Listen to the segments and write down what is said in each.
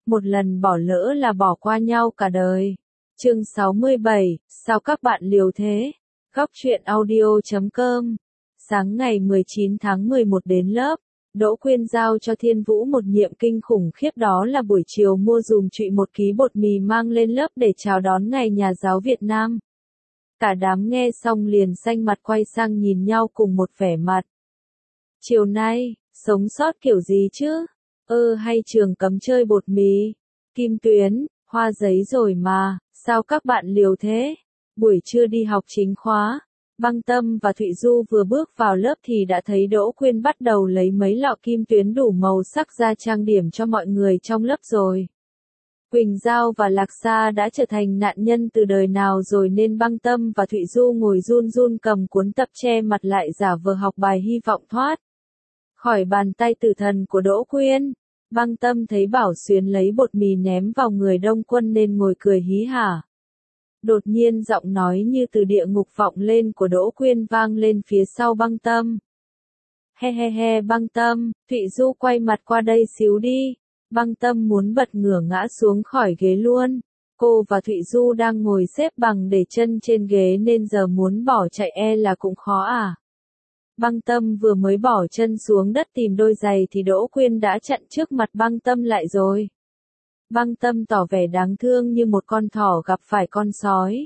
một lần bỏ lỡ là bỏ qua nhau cả đời. Chương 67, sao các bạn liều thế? Góc truyện audio.com. Sáng ngày 19 tháng 11 đến lớp, Đỗ Quyên giao cho Thiên Vũ một nhiệm kinh khủng khiếp, đó là buổi chiều mua dùm trụy 1 ký bột mì mang lên lớp để chào đón ngày Nhà giáo Việt Nam. Cả đám nghe xong liền xanh mặt quay sang nhìn nhau cùng một vẻ mặt. Chiều nay, sống sót kiểu gì chứ? Hay trường cấm chơi bột mì? Kim Tuyến, hoa giấy rồi mà, sao các bạn liều thế? Buổi trưa đi học chính khóa, Băng Tâm và Thụy Du vừa bước vào lớp thì đã thấy Đỗ Quyên bắt đầu lấy mấy lọ kim tuyến đủ màu sắc ra trang điểm cho mọi người trong lớp rồi. Quỳnh Giao và Lạc Sa đã trở thành nạn nhân từ đời nào rồi nên Băng Tâm và Thụy Du ngồi run run cầm cuốn tập che mặt lại giả vờ học bài hy vọng thoát khỏi bàn tay tử thần của Đỗ Quyên. Băng Tâm thấy Bảo Xuyến lấy bột mì ném vào người Đông Quân nên ngồi cười hí hả. Đột nhiên giọng nói như từ địa ngục vọng lên của Đỗ Quyên vang lên phía sau Băng Tâm. He he he Băng Tâm, Thụy Du quay mặt qua đây xíu đi. Băng Tâm muốn bật ngửa ngã xuống khỏi ghế luôn. Cô và Thụy Du đang ngồi xếp bằng để chân trên ghế nên giờ muốn bỏ chạy là cũng khó à. Băng Tâm vừa mới bỏ chân xuống đất tìm đôi giày thì Đỗ Quyên đã chặn trước mặt Băng Tâm lại rồi. Băng Tâm tỏ vẻ đáng thương như một con thỏ gặp phải con sói.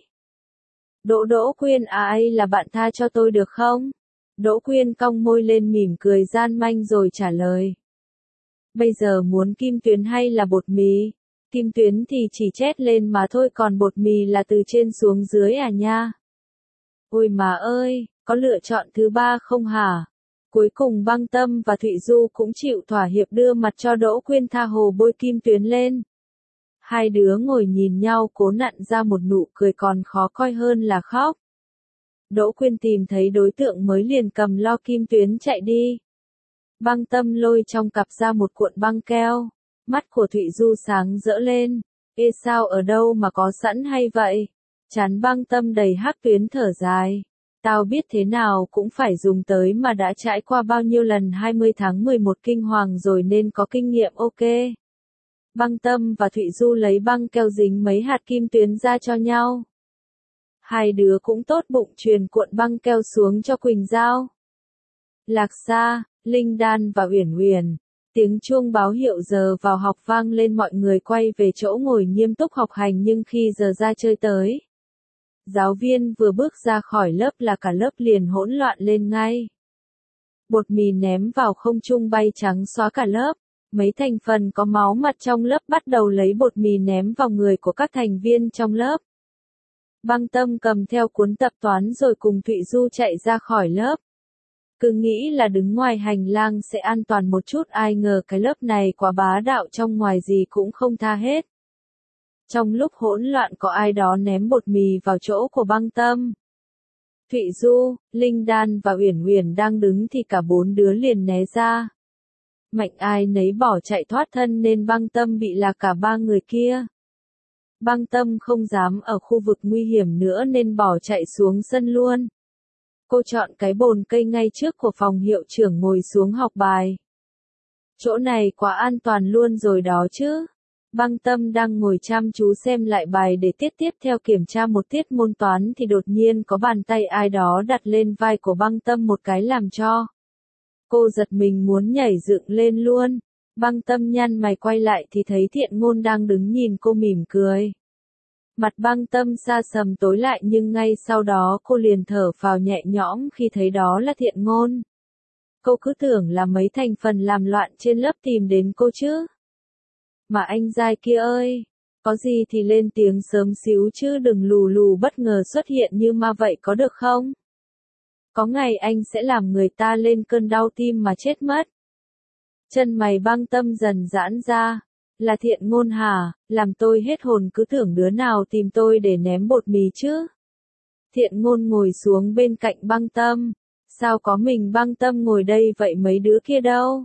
Đỗ Quyên ai là bạn tha cho tôi được không? Đỗ Quyên cong môi lên mỉm cười gian manh rồi trả lời. Bây giờ muốn kim tuyến hay là bột mì? Kim tuyến thì chỉ chét lên mà thôi, còn bột mì là từ trên xuống dưới à nha. Ôi mà ơi, có lựa chọn thứ ba không hả? Cuối cùng Băng Tâm và Thụy Du cũng chịu thỏa hiệp đưa mặt cho Đỗ Quyên tha hồ bôi kim tuyến lên. Hai đứa ngồi nhìn nhau cố nặn ra một nụ cười còn khó coi hơn là khóc. Đỗ Quyên tìm thấy đối tượng mới liền cầm lo kim tuyến chạy đi. Băng Tâm lôi trong cặp ra một cuộn băng keo. Mắt của Thụy Du sáng rỡ lên. Sao ở đâu mà có sẵn hay vậy? Chán Băng Tâm đầy hắc tuyến thở dài. Tao biết thế nào cũng phải dùng tới mà đã trải qua bao nhiêu lần 20 tháng 11 kinh hoàng rồi nên có kinh nghiệm ok. Băng Tâm và Thụy Du lấy băng keo dính mấy hạt kim tuyến ra cho nhau. Hai đứa cũng tốt bụng truyền cuộn băng keo xuống cho Quỳnh Giao, Lạc Sa, Linh Đan và Uyển Uyển. Tiếng chuông báo hiệu giờ vào học vang lên, mọi người quay về chỗ ngồi nghiêm túc học hành, nhưng khi giờ ra chơi tới, giáo viên vừa bước ra khỏi lớp là cả lớp liền hỗn loạn lên ngay. Bột mì ném vào không trung bay trắng xóa cả lớp. Mấy thành phần có máu mặt trong lớp bắt đầu lấy bột mì ném vào người của các thành viên trong lớp. Băng Tâm cầm theo cuốn tập toán rồi cùng Thụy Du chạy ra khỏi lớp. Cứ nghĩ là đứng ngoài hành lang sẽ an toàn một chút, ai ngờ cái lớp này quá bá đạo, trong ngoài gì cũng không tha hết. Trong lúc hỗn loạn có ai đó ném bột mì vào chỗ của Băng Tâm. Thụy Du, Linh Đan và Uyển Uyển đang đứng thì cả bốn đứa liền né ra. Mạnh ai nấy bỏ chạy thoát thân nên Băng Tâm bị lạc cả ba người kia. Băng Tâm không dám ở khu vực nguy hiểm nữa nên bỏ chạy xuống sân luôn. Cô chọn cái bồn cây ngay trước của phòng hiệu trưởng ngồi xuống học bài. Chỗ này quá an toàn luôn rồi đó chứ. Băng Tâm đang ngồi chăm chú xem lại bài để tiết tiếp theo kiểm tra một tiết môn toán thì đột nhiên có bàn tay ai đó đặt lên vai của Băng Tâm một cái làm cho cô giật mình muốn nhảy dựng lên luôn. Băng Tâm nhăn mày quay lại thì thấy Thiện Ngôn đang đứng nhìn cô mỉm cười. Mặt Băng Tâm xa sầm tối lại nhưng ngay sau đó cô liền thở phào nhẹ nhõm khi thấy đó là Thiện Ngôn. Cô cứ tưởng là mấy thành phần làm loạn trên lớp tìm đến cô chứ. Mà anh giai kia ơi, có gì thì lên tiếng sớm xíu chứ đừng lù lù bất ngờ xuất hiện như ma vậy có được không? Có ngày anh sẽ làm người ta lên cơn đau tim mà chết mất. Chân mày Băng Tâm dần giãn ra. Là Thiện Ngôn hả? Làm tôi hết hồn, cứ tưởng đứa nào tìm tôi để ném bột mì chứ. Thiện Ngôn ngồi xuống bên cạnh Băng Tâm. Sao có mình Băng Tâm ngồi đây vậy, mấy đứa kia đâu?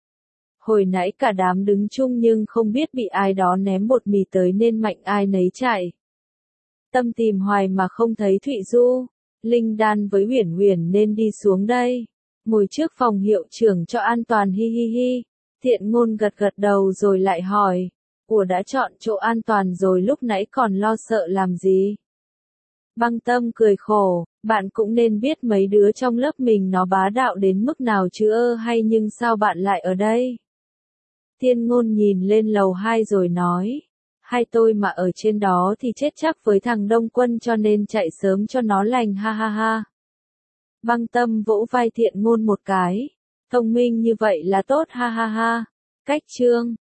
Hồi nãy cả đám đứng chung nhưng không biết bị ai đó ném bột mì tới nên mạnh ai nấy chạy. Tâm tìm hoài mà không thấy Thụy Du, Linh Đan với Uyển Uyển nên đi xuống đây. Ngồi trước phòng hiệu trưởng cho an toàn hi hi hi. Thiện Ngôn gật gật đầu rồi lại hỏi. Ủa đã chọn chỗ an toàn rồi lúc nãy còn lo sợ làm gì? Băng Tâm cười khổ, bạn cũng nên biết mấy đứa trong lớp mình nó bá đạo đến mức nào chứ hay nhưng sao bạn lại ở đây? Thiên Ngôn nhìn lên lầu 2 rồi nói, hai tôi mà ở trên đó thì chết chắc với thằng Đông Quân cho nên chạy sớm cho nó lành ha ha ha. Băng Tâm vỗ vai Thiện Ngôn một cái, thông minh như vậy là tốt ha ha ha. Cách chương